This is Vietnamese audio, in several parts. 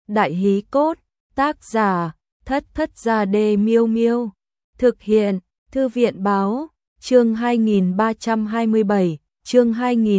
Đại hí cốt, tác giả, Thất Thất Gia Đê Miêu Miêu. Thực hiện, Thư viện báo, chương 2327, chương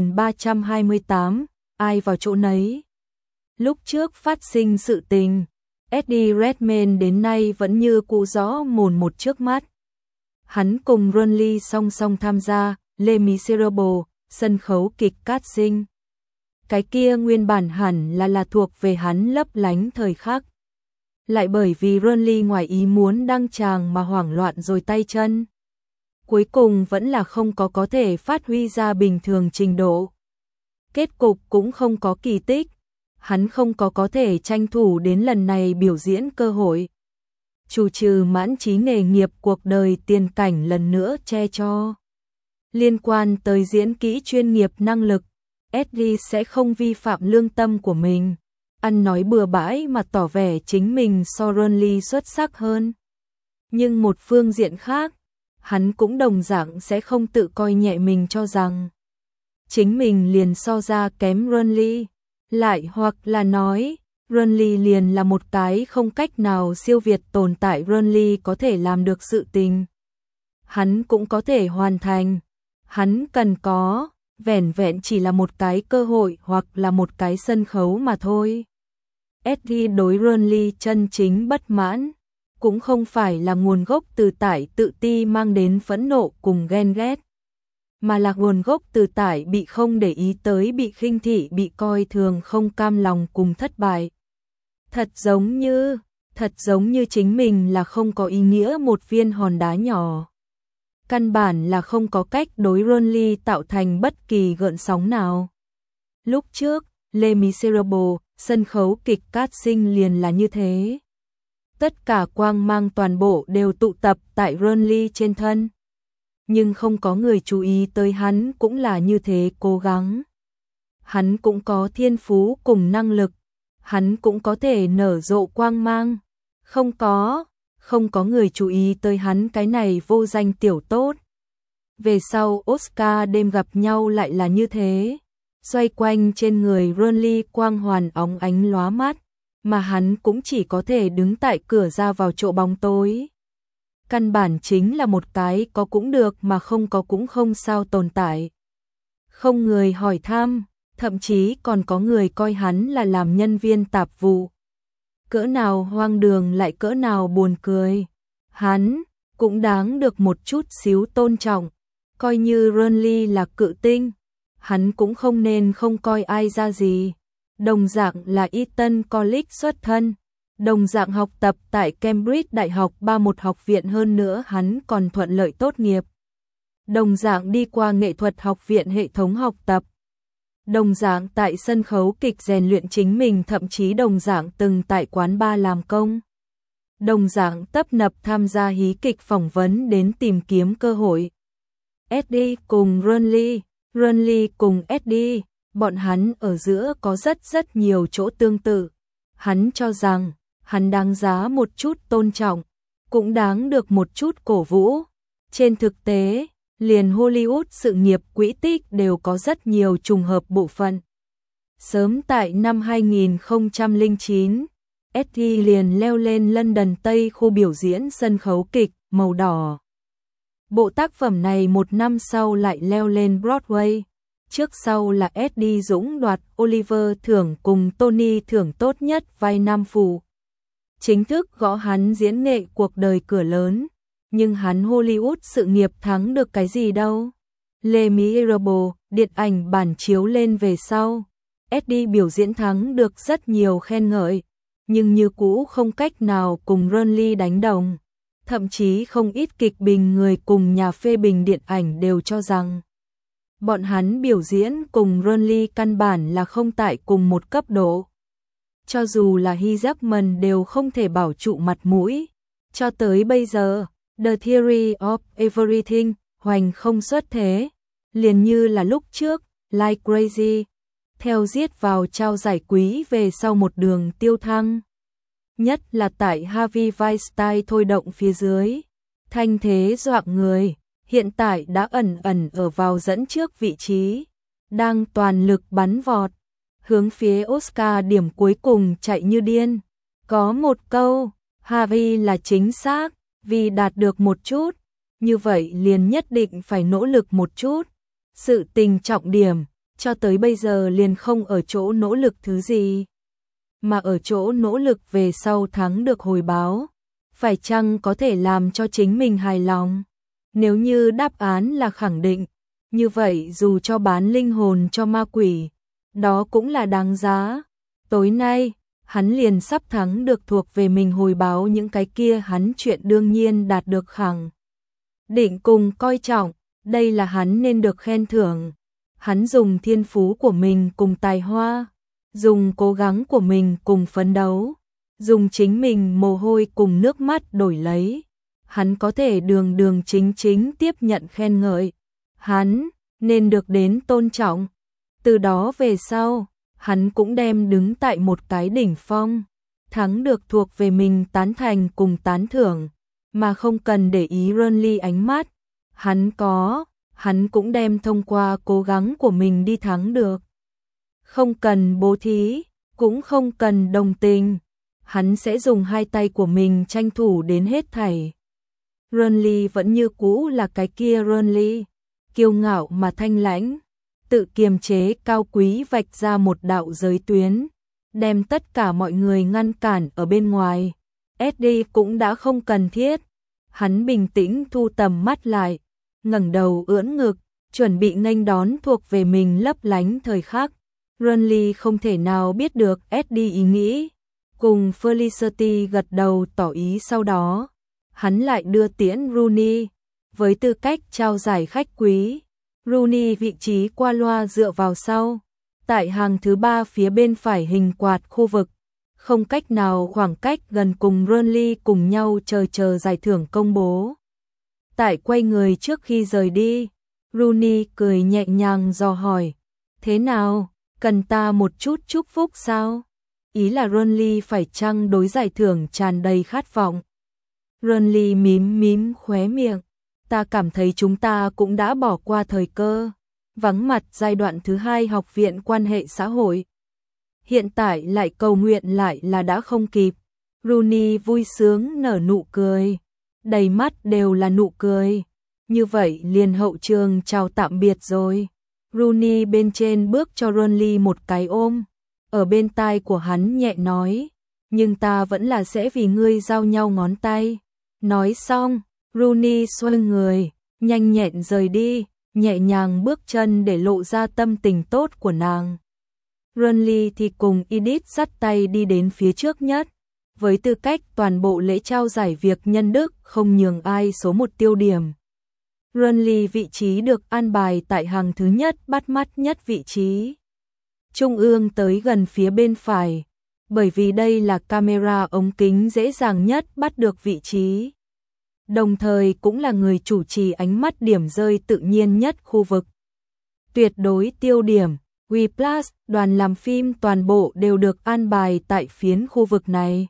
2328, ai vào chỗ nấy. Lúc trước phát sinh sự tình, Eddie Redmayne đến nay vẫn như cũ rõ mồn một trước mắt. Hắn cùng Ron Lee song song tham gia Les Miserables, sân khấu kịch cát sinh. Cái kia nguyên bản hẳn là thuộc về hắn lấp lánh thời khắc. Lại bởi vì Ron Lee ngoài ý muốn đăng tràng mà hoảng loạn rồi tay chân. Cuối cùng vẫn là không có thể phát huy ra bình thường trình độ. Kết cục cũng không có kỳ tích. Hắn không có thể tranh thủ đến lần này biểu diễn cơ hội. Trù trừ mãn trí nghề nghiệp cuộc đời tiền cảnh lần nữa che cho. Liên quan tới diễn kỹ chuyên nghiệp năng lực, Eddie sẽ không vi phạm lương tâm của mình, ăn nói bừa bãi mà tỏ vẻ chính mình so Ron Lee xuất sắc hơn. Nhưng một phương diện khác, hắn cũng đồng dạng sẽ không tự coi nhẹ mình cho rằng chính mình liền so ra kém Ron Lee, lại hoặc là nói Ron Lee liền là một cái không cách nào siêu việt tồn tại Ron Lee có thể làm được sự tình. Hắn cũng có thể hoàn thành, hắn cần có vẻn vẹn chỉ là một cái cơ hội hoặc là một cái sân khấu mà thôi. Eddie đối Ron Lee chân chính bất mãn, cũng không phải là nguồn gốc từ tại tự ti mang đến phẫn nộ cùng ghen ghét, mà là nguồn gốc từ tại bị không để ý tới, bị khinh thị, bị coi thường, không cam lòng cùng thất bại. Thật giống như chính mình là không có ý nghĩa một viên hòn đá nhỏ. Căn bản là không có cách đối Ron Lee tạo thành bất kỳ gợn sóng nào. Lúc trước, Les Miserables, sân khấu kịch cát sinh liền là như thế. Tất cả quang mang toàn bộ đều tụ tập tại Ron Lee trên thân. Nhưng không có người chú ý tới hắn cũng là như thế cố gắng. Hắn cũng có thiên phú cùng năng lực. Hắn cũng có thể nở rộ quang mang. Không có người chú ý tới hắn cái này vô danh tiểu tốt. Về sau Oscar đêm gặp nhau lại là như thế. Xoay quanh trên người Ron Lee quang hoàn óng ánh lóa mắt, mà hắn cũng chỉ có thể đứng tại cửa ra vào chỗ bóng tối. Căn bản chính là một cái có cũng được mà không có cũng không sao tồn tại. Không người hỏi thăm, thậm chí còn có người coi hắn là làm nhân viên tạp vụ. Cỡ nào hoang đường lại cỡ nào buồn cười. Hắn cũng đáng được một chút xíu tôn trọng. Coi như Ron Lee là cự tinh, hắn cũng không nên không coi ai ra gì. Đồng dạng là Eton College xuất thân, đồng dạng học tập tại Cambridge Đại học 31 học viện, hơn nữa hắn còn thuận lợi tốt nghiệp. Đồng dạng đi qua nghệ thuật học viện hệ thống học tập. Đồng dạng tại sân khấu kịch rèn luyện chính mình, thậm chí đồng dạng từng tại quán bar làm công. Đồng dạng tấp nập tham gia hí kịch phỏng vấn đến tìm kiếm cơ hội. Eddie cùng Ron Lee cùng Eddie, bọn hắn ở giữa có rất nhiều chỗ tương tự. Hắn cho rằng, hắn đáng giá một chút tôn trọng, cũng đáng được một chút cổ vũ. Trên thực tế, liền Hollywood sự nghiệp quỹ tích đều có rất nhiều trùng hợp bộ phận. Sớm tại năm 2009, Eddie liền leo lên London Tây khu biểu diễn sân khấu kịch Màu Đỏ. Bộ tác phẩm này một năm sau lại leo lên Broadway. Trước sau là Eddie Dũng đoạt Oliver thưởng cùng Tony thưởng tốt nhất vai nam phụ. Chính thức gõ hắn diễn nghệ cuộc đời cửa lớn. Nhưng hắn Hollywood sự nghiệp thắng được cái gì đâu. Les Miserables, điện ảnh bản chiếu lên về sau. Eddie biểu diễn thắng được rất nhiều khen ngợi. Nhưng như cũ không cách nào cùng Ron Lee đánh đồng. Thậm chí không ít kịch bình người cùng nhà phê bình điện ảnh đều cho rằng bọn hắn biểu diễn cùng Ron Lee căn bản là không tại cùng một cấp độ. Cho dù là Hugh Jackman đều không thể bảo trụ mặt mũi. Cho tới bây giờ, The Theory of Everything hoành không xuất thế. Liền như là lúc trước, Like Crazy, theo giết vào trao giải quý về sau một đường tiêu thăng. Nhất là tại Harvey Weinstein thôi động phía dưới. Thanh thế dọa người. Hiện tại đã ẩn ở vào dẫn trước vị trí, đang toàn lực bắn vọt. hướng phía Oscar điểm cuối cùng chạy như điên. Có một câu, Harry là chính xác, vì đạt được một chút, như vậy liền nhất định phải nỗ lực một chút. Sự tình trọng điểm, cho tới bây giờ liền không ở chỗ nỗ lực thứ gì, mà ở chỗ nỗ lực về sau thắng được hồi báo. Phải chăng có thể làm cho chính mình hài lòng? Nếu như đáp án là khẳng định, như vậy dù cho bán linh hồn cho ma quỷ, đó cũng là đáng giá. Tối nay, hắn liền sắp thắng được thuộc về mình hồi báo những cái kia hắn chuyện đương nhiên đạt được khẳng định cùng coi trọng, đây là hắn nên được khen thưởng. Hắn dùng thiên phú của mình cùng tài hoa, dùng cố gắng của mình cùng phấn đấu, dùng chính mình mồ hôi cùng nước mắt đổi lấy. Hắn có thể đường đường chính chính tiếp nhận khen ngợi. Hắn nên được đến tôn trọng. Từ đó về sau, hắn cũng đem đứng tại một cái đỉnh phong, thắng được thuộc về mình tán thành cùng tán thưởng, mà không cần để ý Ronly ánh mắt. Hắn cũng đem thông qua cố gắng của mình đi thắng được. Không cần bố thí, cũng không cần đồng tình, hắn sẽ dùng hai tay của mình tranh thủ đến hết thảy. Ronly vẫn như cũ là cái kia Ronly, kiêu ngạo mà thanh lãnh, tự kiềm chế cao quý vạch ra một đạo giới tuyến, đem tất cả mọi người ngăn cản ở bên ngoài. Eddie cũng đã không cần thiết, hắn bình tĩnh thu tầm mắt lại, ngẩng đầu ưỡn ngực, chuẩn bị nghênh đón thuộc về mình lấp lánh thời khắc. Ronly không thể nào biết được Eddie ý nghĩ, cùng Felicity gật đầu tỏ ý, sau đó hắn lại đưa tiễn Rooney, với tư cách trao giải khách quý. Rooney vị trí qua loa dựa vào sau, tại hàng thứ 3 phía bên phải hình quạt khu vực, không cách nào khoảng cách gần cùng Ronly cùng nhau chờ giải thưởng công bố. Tại quay người trước khi rời đi, Rooney cười nhẹ nhàng dò hỏi, thế nào, cần ta một chút chúc phúc sao? Ý là Ronly phải chăng đối giải thưởng tràn đầy khát vọng. Ronly mím khóe miệng, ta cảm thấy chúng ta cũng đã bỏ qua thời cơ, vắng mặt giai đoạn thứ 2 học viện quan hệ xã hội. Hiện tại lại cầu nguyện lại là đã không kịp. Rooney vui sướng nở nụ cười, đầy mắt đều là nụ cười. Như vậy liền hậu trường chào tạm biệt rồi. Rooney bên trên bước cho Ronly một cái ôm, ở bên tai của hắn nhẹ nói, nhưng ta vẫn là sẽ vì ngươi giao nhau ngón tay. Nói xong, Rooney xoay người, nhanh nhẹn rời đi, nhẹ nhàng bước chân để lộ ra tâm tình tốt của nàng. Ronly thì cùng Edith dắt tay đi đến phía trước nhất, với tư cách toàn bộ lễ trao giải việc nhân đức không nhường ai số một tiêu điểm. Ronly vị trí được an bài tại hàng thứ nhất, bắt mắt nhất vị trí. Trung ương tới gần phía bên phải, bởi vì đây là camera ống kính dễ dàng nhất bắt được vị trí. Đồng thời cũng là người chủ trì ánh mắt điểm rơi tự nhiên nhất khu vực. Tuyệt đối tiêu điểm, WePlus, đoàn làm phim toàn bộ đều được an bài tại phiến khu vực này.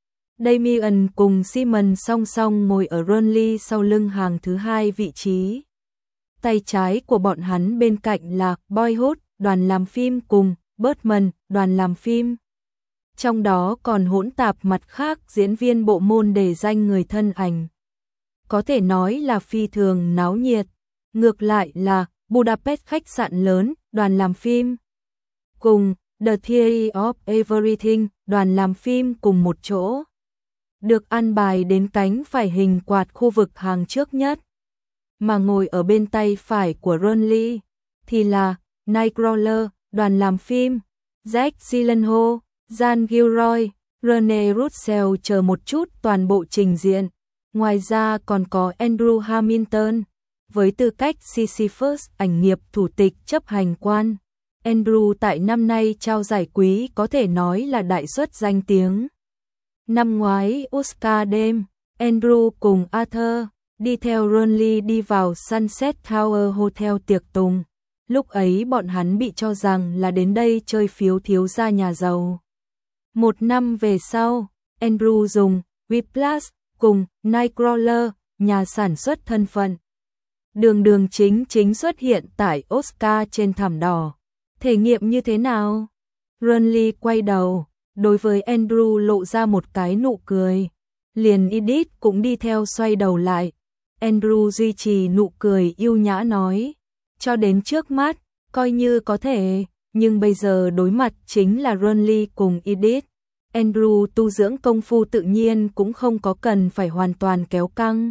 Damien cùng Simon song song ngồi ở Ronly sau lưng hàng thứ 2 vị trí. Tay trái của bọn hắn bên cạnh là Boyhood, đoàn làm phim cùng Birdman, đoàn làm phim. Trong đó còn hỗn tạp mặt khác diễn viên bộ môn để danh người thân ảnh. Có thể nói là phi thường náo nhiệt. Ngược lại là Budapest khách sạn lớn, đoàn làm phim cùng The Theory of Everything, đoàn làm phim cùng một chỗ. Được an bài đến cánh phải hình quạt khu vực hàng trước nhất. Mà ngồi ở bên tay phải của Ronly thì là Nightcrawler, đoàn làm phim, Jack Gyllenhaal, Jan Gilroy, Rene Russell chờ một chút toàn bộ trình diện. Ngoài ra còn có Andrew Hamilton, với tư cách Sisyphus ảnh nghiệp thủ tịch chấp hành quan. Andrew tại năm nay trao giải quý có thể nói là đại xuất danh tiếng. Năm ngoái Oscar đêm, Andrew cùng Arthur đi theo Ronly đi vào Sunset Tower Hotel tiệc tùng. Lúc ấy bọn hắn bị cho rằng là đến đây chơi phiếu thiếu gia nhà giàu. Một năm về sau, Andrew dùng WePlus cùng Nightcrawler, nhà sản xuất thân phận, đường chính xuất hiện tại Oscar trên thảm đỏ. Thể nghiệm như thế nào? Ronly quay đầu, đối với Andrew lộ ra một cái nụ cười. Liền Edith cũng đi theo xoay đầu lại. Andrew duy trì nụ cười yêu nhã nói, cho đến trước mắt, coi như có thể, nhưng bây giờ đối mặt chính là Ronly cùng Edith. Andrew tu dưỡng công phu tự nhiên cũng không có cần phải hoàn toàn kéo căng.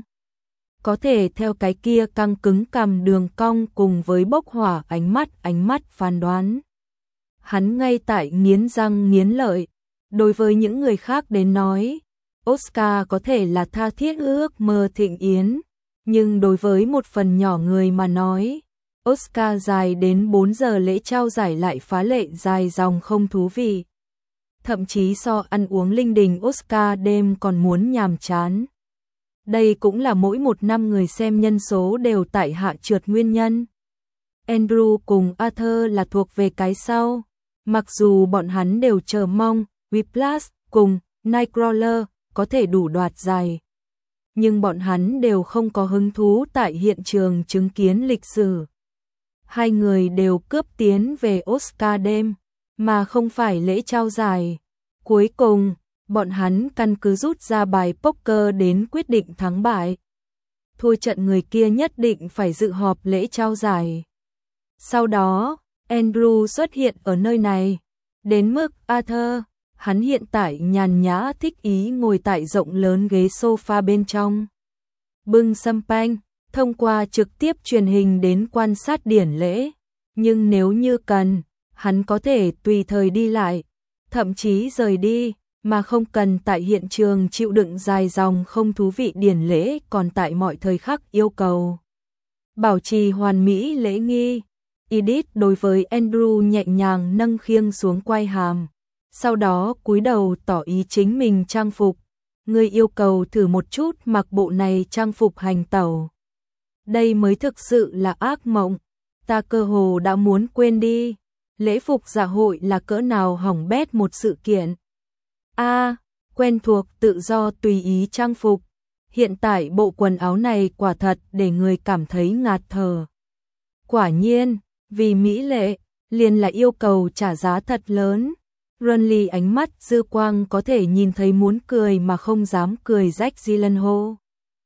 Có thể theo cái kia căng cứng cằm đường cong cùng với bốc hỏa ánh mắt phán đoán. Hắn ngay tại nghiến răng nghiến lợi, đối với những người khác đến nói, Oscar có thể là tha thiết ước mơ thịnh yến, nhưng đối với một phần nhỏ người mà nói, Oscar dài đến 4 giờ lễ trao giải lại phá lệ dài dòng không thú vị. Thậm chí so ăn uống linh đình Oscar đêm còn muốn nhàm chán. Đây cũng là mỗi một năm người xem nhân số đều tại hạ trượt nguyên nhân. Andrew cùng Arthur là thuộc về cái sau, mặc dù bọn hắn đều chờ mong Whiplash cùng Nightcrawler có thể đủ đoạt giải, nhưng bọn hắn đều không có hứng thú tại hiện trường chứng kiến lịch sử. Hai người đều cướp tiến về Oscar đêm, mà không phải lễ trao giải. Cuối cùng, bọn hắn căn cứ rút ra bài poker đến quyết định thắng bại. Thua trận người kia nhất định phải dự họp lễ trao giải. Sau đó, Andrew xuất hiện ở nơi này. Đến mức Arthur, hắn hiện tại nhàn nhã thích ý ngồi tại rộng lớn ghế sofa bên trong. Bưng champagne, thông qua trực tiếp truyền hình đến quan sát điển lễ. Nhưng nếu như cần, hắn có thể tùy thời đi lại, thậm chí rời đi, mà không cần tại hiện trường chịu đựng dài dòng không thú vị điển lễ còn tại mọi thời khắc yêu cầu. Bảo trì hoàn mỹ lễ nghi. Edith đối với Andrew nhẹ nhàng nâng khiêng xuống quai hàm, sau đó cúi đầu tỏ ý chính mình trang phục. Ngươi yêu cầu thử một chút mặc bộ này trang phục hành tẩu. Đây mới thực sự là ác mộng, ta cơ hồ đã muốn quên đi. Lễ phục dạ hội là cỡ nào hỏng bét một sự kiện. Quen thuộc tự do tùy ý trang phục. Hiện tại bộ quần áo này quả thật để người cảm thấy ngạt thở. Quả nhiên, vì mỹ lệ, liền là yêu cầu trả giá thật lớn. Ronly ánh mắt dư quang có thể nhìn thấy muốn cười mà không dám cười Jack Gyllenhaal.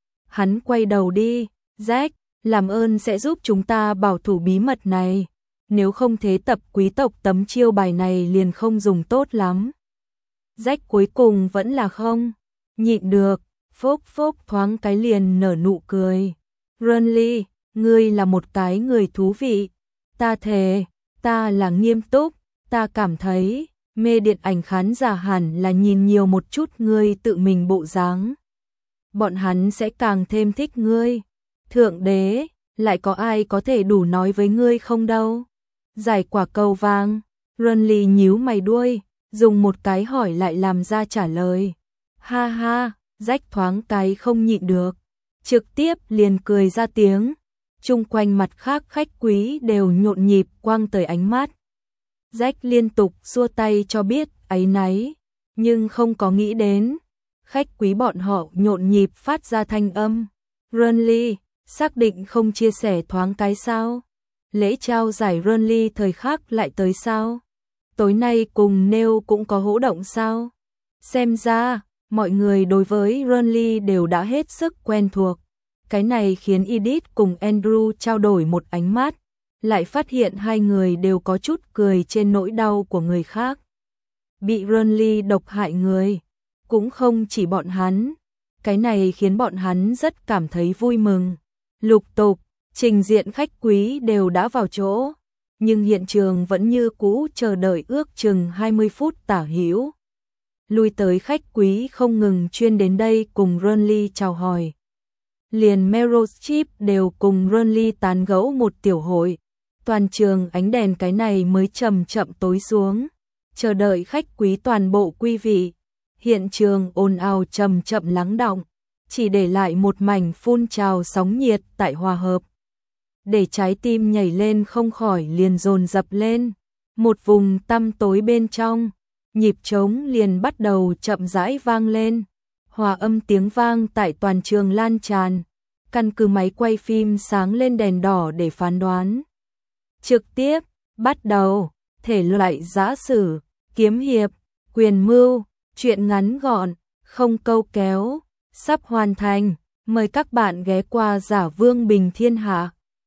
Hắn quay đầu đi, Jack, làm ơn sẽ giúp chúng ta bảo thủ bí mật này. Nếu không thế tập quý tộc tấm chiêu bài này liền không dùng tốt lắm. Jack cuối cùng vẫn là không nhịn được, phốc phốc thoáng cái liền nở nụ cười. Ronly, ngươi là một cái người thú vị. Ta thề, ta là nghiêm túc, ta cảm thấy mê điện ảnh khán giả hẳn là nhìn nhiều một chút ngươi tự mình bộ dáng. Bọn hắn sẽ càng thêm thích ngươi. Thượng đế, lại có ai có thể đủ nói với ngươi không đâu. Giải quả cầu vàng. Ronly nhíu mày đuôi, dùng một cái hỏi lại làm ra trả lời. Ha ha, Jack thoáng cái không nhịn được, trực tiếp liền cười ra tiếng. Chung quanh mặt khác khách quý đều nhộn nhịp quang tới ánh mắt. Jack liên tục xua tay cho biết áy náy, nhưng không có nghĩ đến. Khách quý bọn họ nhộn nhịp phát ra thanh âm. Ronly, xác định không chia sẻ thoáng cái sao? Lễ trao giải Ronly thời khắc lại tới sao? Tối nay cùng Neil cũng có hỗ động sao? Xem ra, mọi người đối với Ronly đều đã hết sức quen thuộc. Cái này khiến Edith cùng Andrew trao đổi một ánh mắt, lại phát hiện hai người đều có chút cười trên nỗi đau của người khác. Bị Ronly độc hại người, cũng không chỉ bọn hắn. Cái này khiến bọn hắn rất cảm thấy vui mừng. Lục tục, trình diện khách quý đều đã vào chỗ, nhưng hiện trường vẫn như cũ chờ đợi ước chừng 20 phút tả hữu. Lui tới khách quý không ngừng chuyên đến đây cùng Ronly chào hỏi. Liền Meryl Streep đều cùng Ronly tán gẫu một tiểu hội. Toàn trường ánh đèn cái này mới chậm chậm tối xuống, chờ đợi khách quý toàn bộ quý vị. Hiện trường ồn ào chậm chậm lắng đọng, chỉ để lại một mảnh phun trào sóng nhiệt tại hòa hợp. Để trái tim nhảy lên không khỏi liền dồn dập lên. Một vùng tăm tối bên trong, nhịp trống liền bắt đầu chậm rãi vang lên. Hòa âm tiếng vang tại toàn trường lan tràn, căn cứ máy quay phim sáng lên đèn đỏ để phán đoán. Trực tiếp, bắt đầu, thể loại giã sử, kiếm hiệp, quyền mưu, truyện ngắn gọn, không câu kéo, sắp hoàn thành. Mời các bạn ghé qua Giả Vương Bình Thiên Hạ.